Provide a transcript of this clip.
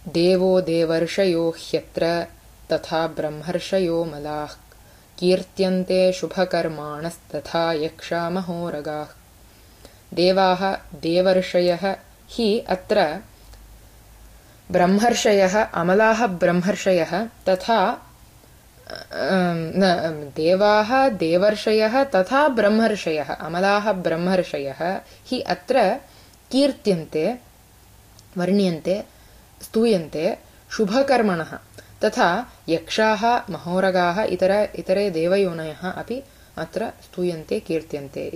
देवो देवर्षयो ह्यत्र तथा ब्रह्मर्षयो मलाः कीर्त्यन्ते शुभकर्माणस्तथा यक्षा महोरगाः। देवाः देवर्षयः हि अत्र ब्रह्मर्षयः अमलाः ब्रह्मर्षयः तथा देवाः देवर्षयः तथा ब्रह्मर्षयः अमलाः ब्रह्मर्षयः हि अत्र कीर्त्यन्ते वर्ण्यन्ते स्तूयन्ते शुभकर्मणः तथा यक्षाः महोरगाः इतरे देवयोनयः अपि अत्र स्तूयन्ते कीर्त्यन्ते।